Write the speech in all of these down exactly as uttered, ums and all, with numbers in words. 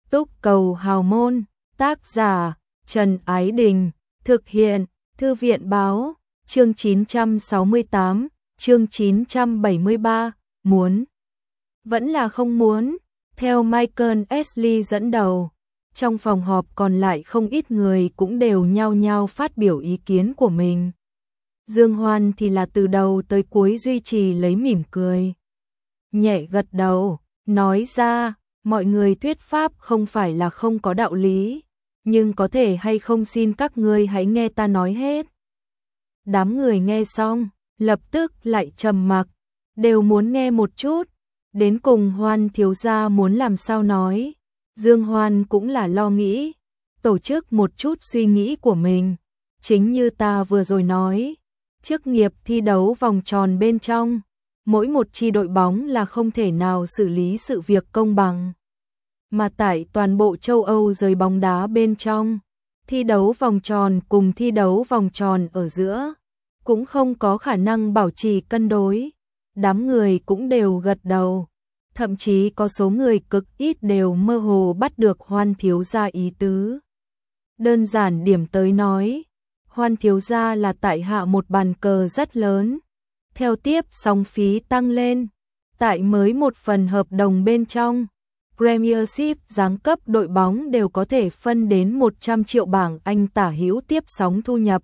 Túc Cầu Hào Môn, tác giả Trần Ái Đình, thực hiện Thư viện Báo, chương chín trăm sáu mươi tám, chương chín trăm bảy mươi ba, muốn, vẫn là không muốn, theo Michael Ashley dẫn đầu. Trong phòng họp còn lại không ít người cũng đều nhao nhao phát biểu ý kiến của mình. Dương Hoan thì là từ đầu tới cuối duy trì lấy mỉm cười. Nhẹ gật đầu, nói ra, mọi người thuyết pháp không phải là không có đạo lý, nhưng có thể hay không xin các ngươi hãy nghe ta nói hết. Đám người nghe xong, lập tức lại trầm mặc, đều muốn nghe một chút, đến cùng Hoan thiếu gia muốn làm sao nói. Dương Hoan cũng là lo nghĩ, tổ chức một chút suy nghĩ của mình, chính như ta vừa rồi nói, chức nghiệp thi đấu vòng tròn bên trong, mỗi một chi đội bóng là không thể nào xử lý sự việc công bằng. Mà tại toàn bộ châu Âu giới bóng đá bên trong, thi đấu vòng tròn cùng thi đấu vòng tròn ở giữa, cũng không có khả năng bảo trì cân đối. Đám người cũng đều gật đầu. Thậm chí có số người cực ít đều mơ hồ bắt được Hoan thiếu gia ý tứ. Đơn giản điểm tới nói, Hoan thiếu gia là tại hạ một bàn cờ rất lớn. Theo tiếp sóng phí tăng lên, tại mới một phần hợp đồng bên trong, Premiership giáng cấp đội bóng đều có thể phân đến một trăm triệu bảng Anh tả hữu tiếp sóng thu nhập.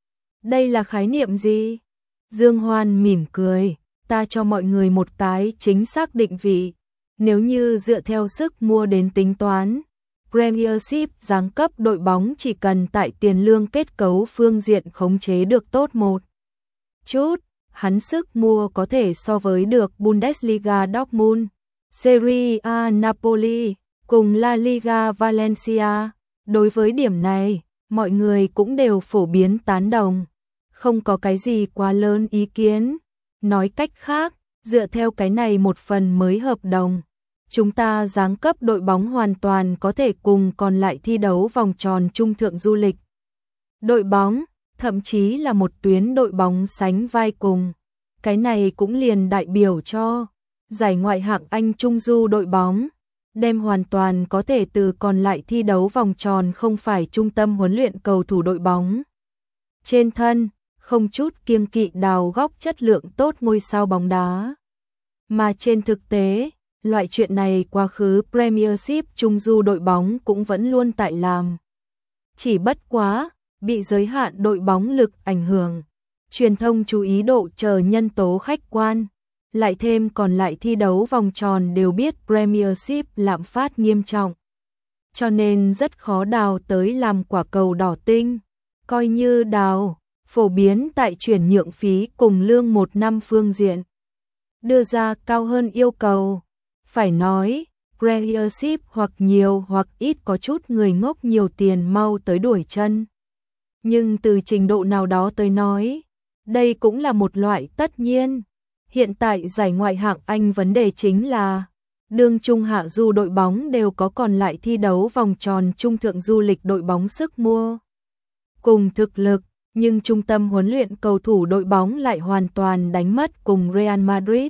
Đây là khái niệm gì? Dương Hoan mỉm cười. Ta cho mọi người một cái chính xác định vị. Nếu như dựa theo sức mua đến tính toán, Premiership giáng cấp đội bóng chỉ cần tại tiền lương kết cấu phương diện khống chế được tốt một chút, hắn sức mua có thể so với được Bundesliga Dortmund, Serie A Napoli, cùng La Liga Valencia. Đối với điểm này, mọi người cũng đều phổ biến tán đồng, không có cái gì quá lớn ý kiến. Nói cách khác, dựa theo cái này một phần mới hợp đồng, chúng ta giáng cấp đội bóng hoàn toàn có thể cùng còn lại thi đấu vòng tròn trung thượng du lịch. Đội bóng, thậm chí là một tuyến đội bóng sánh vai cùng. Cái này cũng liền đại biểu cho giải ngoại hạng Anh trung du đội bóng, đem hoàn toàn có thể từ còn lại thi đấu vòng tròn không phải trung tâm huấn luyện cầu thủ đội bóng. Trên thân, không chút kiêng kỵ đào góc chất lượng tốt ngôi sao bóng đá. Mà trên thực tế, loại chuyện này quá khứ Premiership trung du đội bóng cũng vẫn luôn tại làm. Chỉ bất quá, bị giới hạn đội bóng lực ảnh hưởng, truyền thông chú ý độ chờ nhân tố khách quan, lại thêm còn lại thi đấu vòng tròn đều biết Premiership lạm phát nghiêm trọng. Cho nên rất khó đào tới làm quả cầu đỏ tinh, coi như đào. Phổ biến tại chuyển nhượng phí cùng lương một năm phương diện, đưa ra cao hơn yêu cầu. Phải nói, Premiership hoặc nhiều hoặc ít có chút người ngốc nhiều tiền mau tới đuổi chân. Nhưng từ trình độ nào đó tới nói, đây cũng là một loại tất nhiên. Hiện tại giải ngoại hạng Anh vấn đề chính là, đương trung hạ du đội bóng đều có còn lại thi đấu vòng tròn trung thượng du lịch đội bóng sức mua cùng thực lực. Nhưng trung tâm huấn luyện cầu thủ đội bóng lại hoàn toàn đánh mất cùng Real Madrid,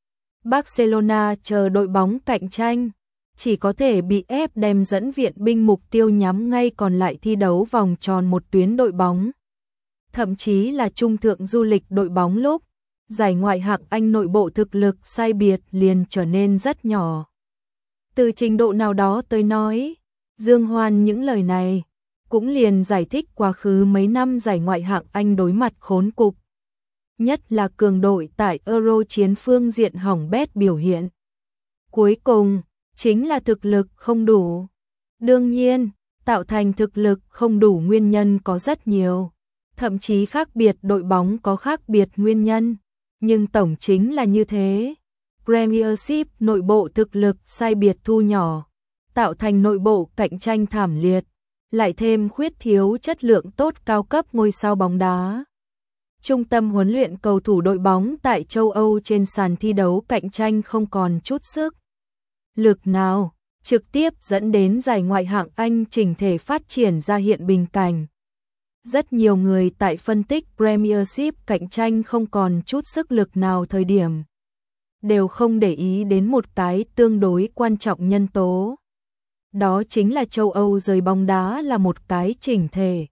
Barcelona chờ đội bóng cạnh tranh, chỉ có thể bị ép đem dẫn viện binh mục tiêu nhắm ngay còn lại thi đấu vòng tròn một tuyến đội bóng. Thậm chí là trung thượng du lịch đội bóng lúc, giải ngoại hạng Anh nội bộ thực lực sai biệt liền trở nên rất nhỏ. Từ trình độ nào đó tới nói, Dương Hoan những lời này cũng liền giải thích quá khứ mấy năm giải ngoại hạng Anh đối mặt khốn cục. Nhất là cường đội tại Euro chiến phương diện hỏng bét biểu hiện. Cuối cùng, chính là thực lực không đủ. Đương nhiên, tạo thành thực lực không đủ nguyên nhân có rất nhiều. Thậm chí khác biệt đội bóng có khác biệt nguyên nhân. Nhưng tổng chính là như thế. Premiership nội bộ thực lực sai biệt thu nhỏ, tạo thành nội bộ cạnh tranh thảm liệt. Lại thêm khuyết thiếu chất lượng tốt cao cấp ngôi sao bóng đá. Trung tâm huấn luyện cầu thủ đội bóng tại châu Âu trên sàn thi đấu cạnh tranh không còn chút sức lực nào, trực tiếp dẫn đến giải ngoại hạng Anh chỉnh thể phát triển ra hiện bình cảnh. Rất nhiều người tại phân tích Premiership cạnh tranh không còn chút sức lực nào thời điểm, đều không để ý đến một cái tương đối quan trọng nhân tố. đó chính là châu Âu giới bóng đá là một cái chỉnh thể,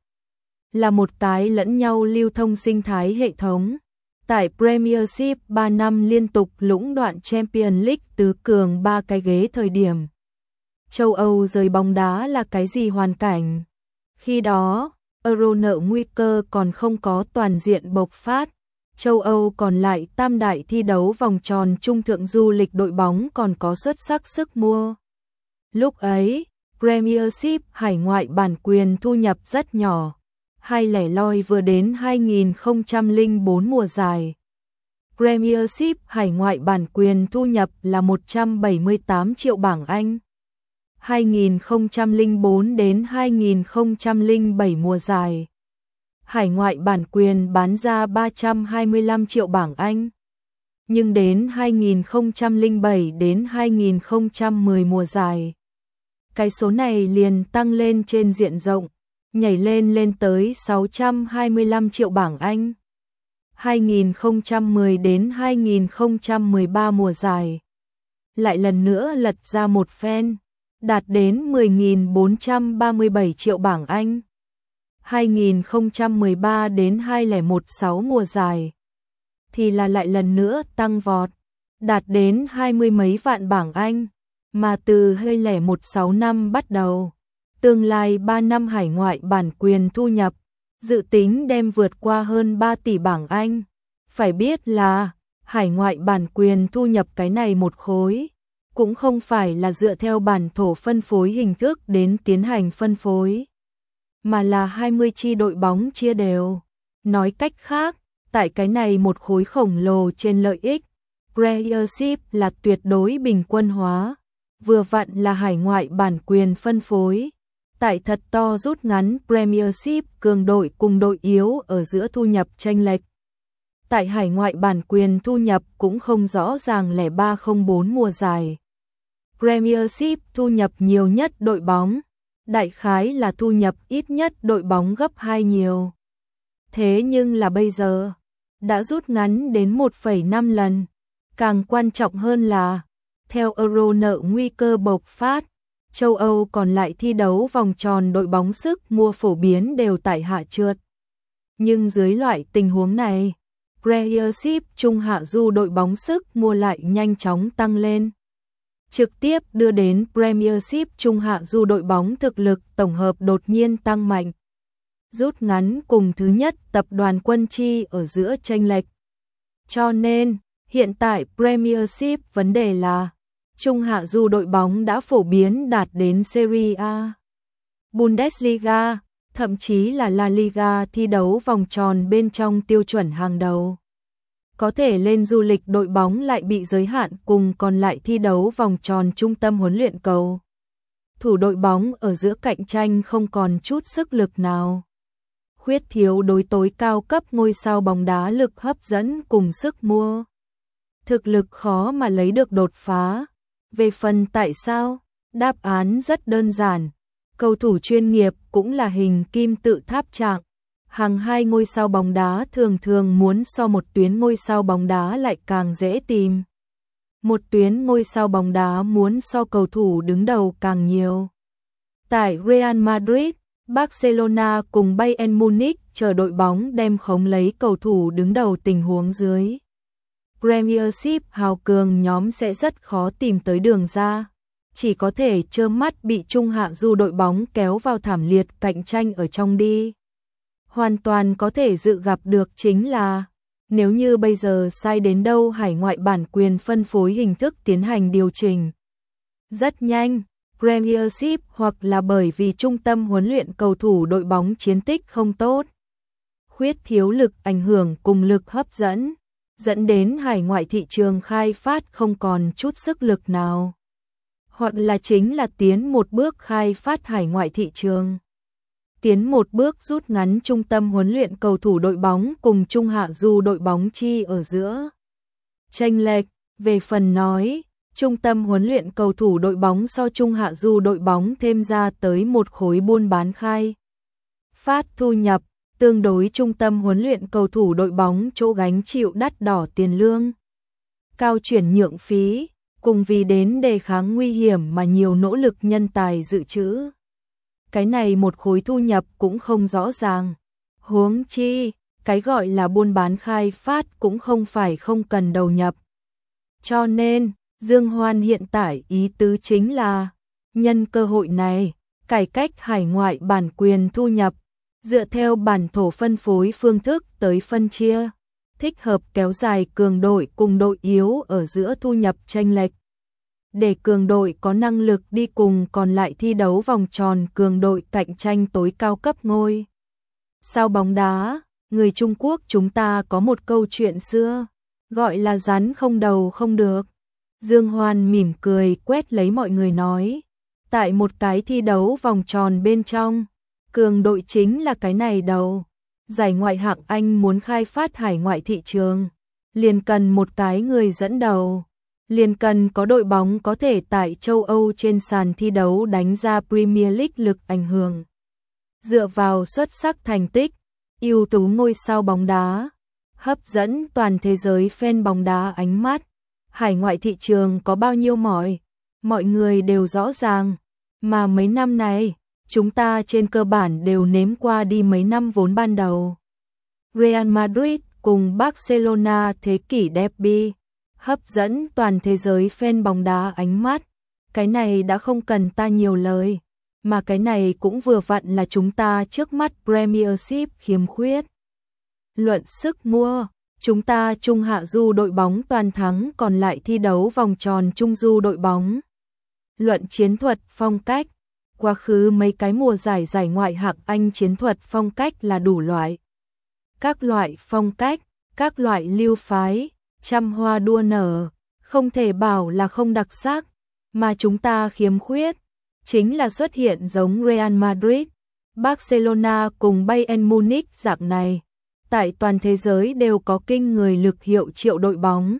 là một cái lẫn nhau lưu thông sinh thái hệ thống. Tại Premiership ba năm liên tục lũng đoạn Champions League tứ cường ba cái ghế thời điểm. Châu Âu giới bóng đá là cái gì hoàn cảnh? Khi đó, Euro nợ nguy cơ còn không có toàn diện bộc phát. Châu Âu còn lại tam đại thi đấu vòng tròn trung thượng du lịch đội bóng còn có xuất sắc sức mua. Lúc ấy, Premiership hải ngoại bản quyền thu nhập rất nhỏ, hay lẻ loi vừa đến hai nghìn không trăm lẻ bốn mùa giải. Premiership hải ngoại bản quyền thu nhập là một trăm bảy mươi tám triệu bảng Anh. hai nghìn không trăm lẻ bốn đến hai nghìn không trăm lẻ bảy mùa giải. Hải ngoại bản quyền bán ra ba trăm hai mươi lăm triệu bảng Anh. Nhưng đến hai nghìn không trăm lẻ bảy đến hai nghìn không trăm mười mùa giải, cái số này liền tăng lên trên diện rộng, nhảy lên lên tới sáu trăm hai mươi lăm triệu bảng Anh. hai nghìn không trăm mười đến hai nghìn không trăm mười ba mùa giải, lại lần nữa lật ra một phen, đạt đến mười nghìn bốn trăm ba mươi bảy triệu bảng Anh. hai nghìn không trăm mười ba đến hai nghìn không trăm mười sáu mùa giải thì là lại lần nữa tăng vọt, đạt đến hai mươi mấy vạn bảng Anh, mà từ hai nghìn không trăm mười sáu năm bắt đầu, tương lai ba năm hải ngoại bản quyền thu nhập dự tính đem vượt qua hơn ba tỷ bảng Anh. Phải biết là hải ngoại bản quyền thu nhập cái này một khối cũng không phải là dựa theo bản thổ phân phối hình thức đến tiến hành phân phối, mà là hai mươi chi đội bóng chia đều. Nói cách khác, tại cái này một khối khổng lồ trên lợi ích, Premiership là tuyệt đối bình quân hóa, vừa vặn là hải ngoại bản quyền phân phối. Tại thật to rút ngắn Premiership cường đội cùng đội yếu ở giữa thu nhập chênh lệch. Tại hải ngoại bản quyền thu nhập cũng không rõ ràng lẻ ba không bốn mùa giải. Premiership thu nhập nhiều nhất đội bóng, đại khái là thu nhập ít nhất đội bóng gấp hai nhiều. Thế nhưng là bây giờ, đã rút ngắn đến một phẩy năm lần. Càng quan trọng hơn là, theo Euro nợ nguy cơ bộc phát, châu Âu còn lại thi đấu vòng tròn đội bóng sức mua phổ biến đều tại hạ trượt. Nhưng dưới loại tình huống này, Premiership trung hạ du đội bóng sức mua lại nhanh chóng tăng lên, trực tiếp đưa đến Premiership trung hạ du đội bóng thực lực tổng hợp đột nhiên tăng mạnh, rút ngắn cùng thứ nhất tập đoàn Quân Chi ở giữa chênh lệch. Cho nên, hiện tại Premiership vấn đề là trung hạ du đội bóng đã phổ biến đạt đến Serie A, Bundesliga, thậm chí là La Liga thi đấu vòng tròn bên trong tiêu chuẩn hàng đầu. Có thể lên du lịch đội bóng lại bị giới hạn cùng còn lại thi đấu vòng tròn trung tâm huấn luyện cầu. Thủ đội bóng ở giữa cạnh tranh không còn chút sức lực nào. Khuyết thiếu đối tối cao cấp ngôi sao bóng đá lực hấp dẫn cùng sức mua. Thực lực khó mà lấy được đột phá. Về phần tại sao? Đáp án rất đơn giản. Cầu thủ chuyên nghiệp cũng là hình kim tự tháp trạng. Hàng hai ngôi sao bóng đá thường thường muốn so một tuyến ngôi sao bóng đá lại càng dễ tìm. Một tuyến ngôi sao bóng đá muốn so cầu thủ đứng đầu càng nhiều. Tại Real Madrid, Barcelona cùng Bayern Munich chờ đội bóng đem khống lấy cầu thủ đứng đầu tình huống dưới. Premiership hào cường nhóm sẽ rất khó tìm tới đường ra, chỉ có thể trơ mắt bị trung hạ du đội bóng kéo vào thảm liệt cạnh tranh ở trong đi. Hoàn toàn có thể dự gặp được chính là, nếu như bây giờ sai đến đâu hải ngoại bản quyền phân phối hình thức tiến hành điều chỉnh. Rất nhanh, Premiership hoặc là bởi vì trung tâm huấn luyện cầu thủ đội bóng chiến tích không tốt, khuyết thiếu lực ảnh hưởng cùng lực hấp dẫn, dẫn đến hải ngoại thị trường khai phát không còn chút sức lực nào. Hoặc là chính là tiến một bước khai phát hải ngoại thị trường. Tiến một bước rút ngắn trung tâm huấn luyện cầu thủ đội bóng cùng trung hạ du đội bóng chi ở giữa. Chênh lệch, về phần nói, trung tâm huấn luyện cầu thủ đội bóng so trung hạ du đội bóng thêm ra tới một khối buôn bán khai. Phát thu nhập, tương đối trung tâm huấn luyện cầu thủ đội bóng chỗ gánh chịu đắt đỏ tiền lương. Cao chuyển nhượng phí, cùng vì đến đề kháng nguy hiểm mà nhiều nỗ lực nhân tài dự trữ. Cái này một khối thu nhập cũng không rõ ràng. Huống chi, cái gọi là buôn bán khai phát cũng không phải không cần đầu nhập. Cho nên, Dương Hoan hiện tại ý tứ chính là, nhân cơ hội này, cải cách hải ngoại bản quyền thu nhập, dựa theo bản thổ phân phối phương thức tới phân chia, thích hợp kéo dài cường đội cùng đội yếu ở giữa thu nhập chênh lệch. Để cường đội có năng lực đi cùng còn lại thi đấu vòng tròn cường đội cạnh tranh tối cao cấp ngôi. Sao bóng đá, người Trung Quốc chúng ta có một câu chuyện xưa, gọi là rắn không đầu không được. Dương Hoan mỉm cười quét lấy mọi người nói, tại một cái thi đấu vòng tròn bên trong, cường đội chính là cái này đầu. Giải ngoại hạng Anh muốn khai phát hải ngoại thị trường, liền cần một cái người dẫn đầu, liền cần có đội bóng có thể tại châu Âu trên sàn thi đấu đánh ra Premier League lực ảnh hưởng. Dựa vào xuất sắc thành tích, ưu tú ngôi sao bóng đá, hấp dẫn toàn thế giới fan bóng đá ánh mắt. Hải ngoại thị trường có bao nhiêu mỏi, mọi người đều rõ ràng, mà mấy năm này, chúng ta trên cơ bản đều nếm qua đi mấy năm vốn ban đầu. Real Madrid cùng Barcelona thế kỷ derby, hấp dẫn toàn thế giới fan bóng đá ánh mắt, cái này đã không cần ta nhiều lời, mà cái này cũng vừa vặn là chúng ta trước mắt Premiership khiếm khuyết. Luận sức mua, chúng ta trung hạ du đội bóng toàn thắng còn lại thi đấu vòng tròn trung du đội bóng. Luận chiến thuật phong cách, quá khứ mấy cái mùa giải giải ngoại hạng Anh chiến thuật phong cách là đủ loại. Các loại phong cách, các loại lưu phái, trăm hoa đua nở, không thể bảo là không đặc sắc, mà chúng ta khiếm khuyết, chính là xuất hiện giống Real Madrid, Barcelona cùng Bayern Munich dạng này. Tại toàn thế giới đều có kinh người lực hiệu triệu đội bóng.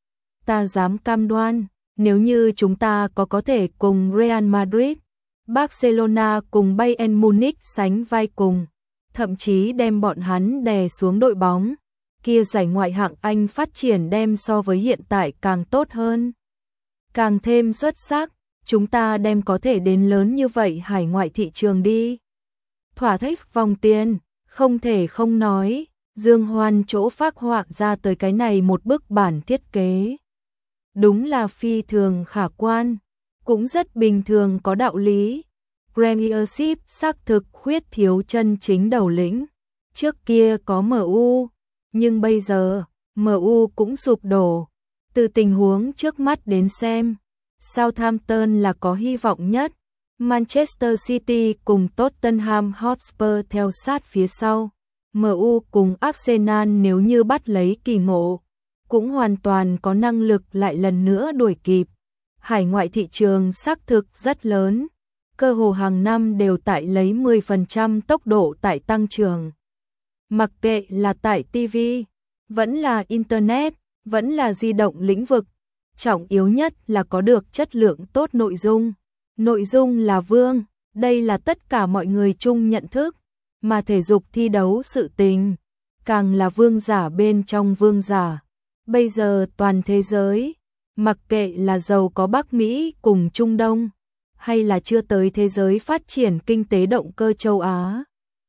Ta dám cam đoan, nếu như chúng ta có có thể cùng Real Madrid, Barcelona cùng Bayern Munich sánh vai cùng, thậm chí đem bọn hắn đè xuống đội bóng, kia giải ngoại hạng Anh phát triển đem so với hiện tại càng tốt hơn. Càng thêm xuất sắc, chúng ta đem có thể đến lớn như vậy hải ngoại thị trường đi. Thỏa thích vòng tiền, không thể không nói. Dương Hoan chỗ phác họa ra tới cái này một bức bản thiết kế. Đúng là phi thường khả quan, cũng rất bình thường có đạo lý. Premiership xác thực khuyết thiếu chân chính đầu lĩnh. Trước kia có em u, nhưng bây giờ, em u cũng sụp đổ. Từ tình huống trước mắt đến xem, Southampton là có hy vọng nhất. Manchester City cùng Tottenham Hotspur theo sát phía sau. em u cùng Arsenal nếu như bắt lấy kỳ ngộ, cũng hoàn toàn có năng lực lại lần nữa đuổi kịp. Hải ngoại thị trường xác thực rất lớn, cơ hồ hàng năm đều tại lấy mười phần trăm tốc độ tại tăng trưởng. Mặc kệ là tại ti vi, vẫn là Internet, vẫn là di động lĩnh vực, trọng yếu nhất là có được chất lượng tốt nội dung. Nội dung là vương, đây là tất cả mọi người chung nhận thức. Mà thể dục thi đấu sự tình, càng là vương giả bên trong vương giả. Bây giờ toàn thế giới, mặc kệ là giàu có Bắc Mỹ cùng Trung Đông, hay là chưa tới thế giới phát triển kinh tế động cơ châu Á,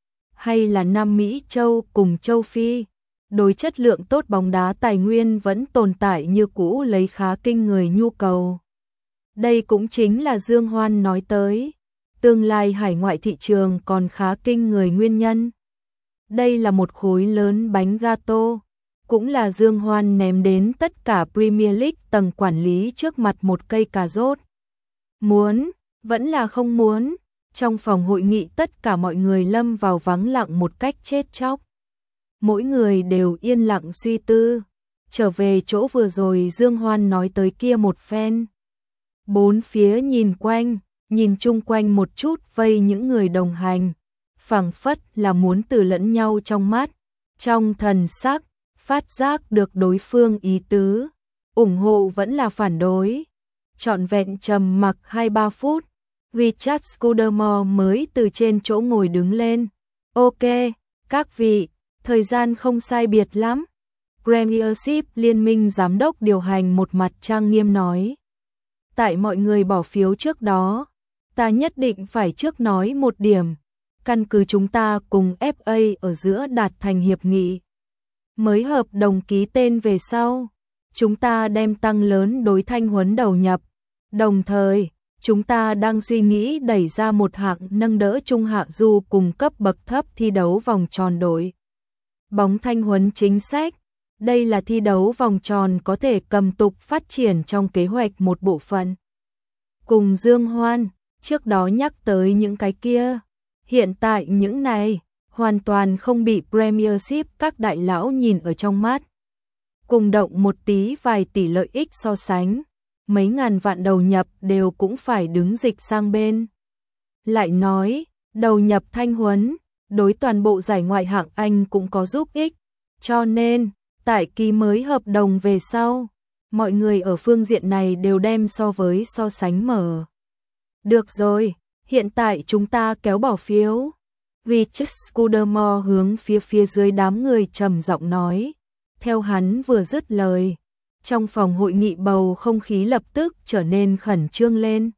hay là Nam Mỹ châu cùng châu Phi, đối chất lượng tốt bóng đá tài nguyên vẫn tồn tại như cũ lấy khá kinh người nhu cầu. Đây cũng chính là Dương Hoan nói tới. Tương lai hải ngoại thị trường còn khá kinh người nguyên nhân. Đây là một khối lớn bánh gato, cũng là Dương Hoan ném đến tất cả Premier League tầng quản lý trước mặt một cây cà rốt. Muốn, vẫn là không muốn, trong phòng hội nghị tất cả mọi người lâm vào vắng lặng một cách chết chóc. Mỗi người đều yên lặng suy tư, trở về chỗ vừa rồi Dương Hoan nói tới kia một phen. Bốn phía nhìn quanh, nhìn chung quanh một chút vây những người đồng hành, phảng phất là muốn từ lẫn nhau trong mắt, trong thần sắc, phát giác được đối phương ý tứ, ủng hộ vẫn là phản đối. Trọn vẹn trầm mặc hai ba phút, Richard Scudamore mới từ trên chỗ ngồi đứng lên. Ok, các vị, thời gian không sai biệt lắm. Premiership Liên minh giám đốc điều hành một mặt trang nghiêm nói. tại mọi người bỏ phiếu trước đó, ta nhất định phải trước nói một điểm, căn cứ chúng ta cùng ép a ở giữa đạt thành hiệp nghị. Mới hợp đồng ký tên về sau, chúng ta đem tăng lớn đối thanh huấn đầu nhập, đồng thời, chúng ta đang suy nghĩ đẩy ra một hạng nâng đỡ trung hạ du cùng cấp bậc thấp thi đấu vòng tròn đội bóng thanh huấn chính sách. Đây là thi đấu vòng tròn có thể cầm tục phát triển trong kế hoạch một bộ phận. Cùng Dương Hoan, trước đó nhắc tới những cái kia, hiện tại những này hoàn toàn không bị Premiership các đại lão nhìn ở trong mắt. Cùng động một tí vài tỷ lợi ích so sánh, mấy ngàn vạn đầu nhập đều cũng phải đứng dịch sang bên. Lại nói, đầu nhập thanh huấn, đối toàn bộ giải ngoại hạng Anh cũng có giúp ích, cho nên, tại ký mới hợp đồng về sau, mọi người ở phương diện này đều đem so với so sánh mở. Được rồi, hiện tại chúng ta kéo bỏ phiếu. Richard Scudamore hướng phía phía dưới đám người trầm giọng nói. Theo hắn vừa dứt lời, trong phòng hội nghị bầu không khí lập tức trở nên khẩn trương lên.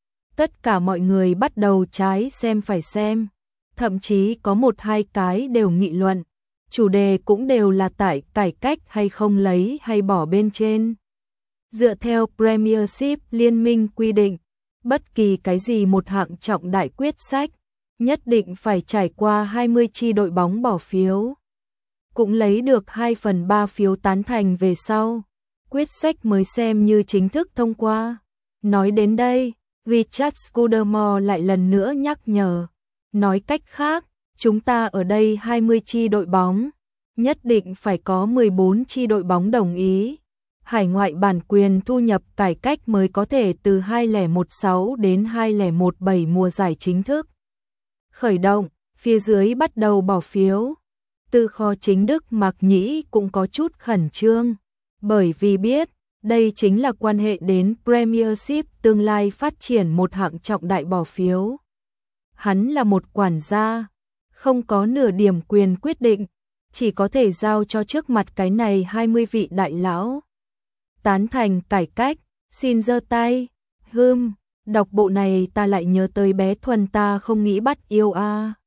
Tất cả mọi người bắt đầu trái xem phải xem, thậm chí có một hai cái đều nghị luận, chủ đề cũng đều là tại cải cách hay không lấy hay bỏ bên trên. Dựa theo Premiership liên minh quy định, bất kỳ cái gì một hạng trọng đại quyết sách, nhất định phải trải qua hai mươi chi đội bóng bỏ phiếu. Cũng lấy được hai phần ba phiếu tán thành về sau, quyết sách mới xem như chính thức thông qua. Nói đến đây, Richard Scudamore lại lần nữa nhắc nhở. Nói cách khác, chúng ta ở đây hai mươi chi đội bóng, nhất định phải có mười bốn chi đội bóng đồng ý. Hải ngoại bản quyền thu nhập cải cách mới có thể từ hai không một sáu đến hai không một bảy mùa giải chính thức khởi động, phía dưới bắt đầu bỏ phiếu. Từ kho chính Đức Mạc Nhĩ cũng có chút khẩn trương, bởi vì biết, đây chính là quan hệ đến Premiership tương lai phát triển một hạng trọng đại bỏ phiếu. Hắn là một quản gia, không có nửa điểm quyền quyết định, chỉ có thể giao cho trước mặt cái này hai mươi vị đại lão. Tán thành cải cách, xin giơ tay. Hừm, đọc bộ này ta lại nhớ tới bé Thuần ta không nghĩ bắt yêu a. À.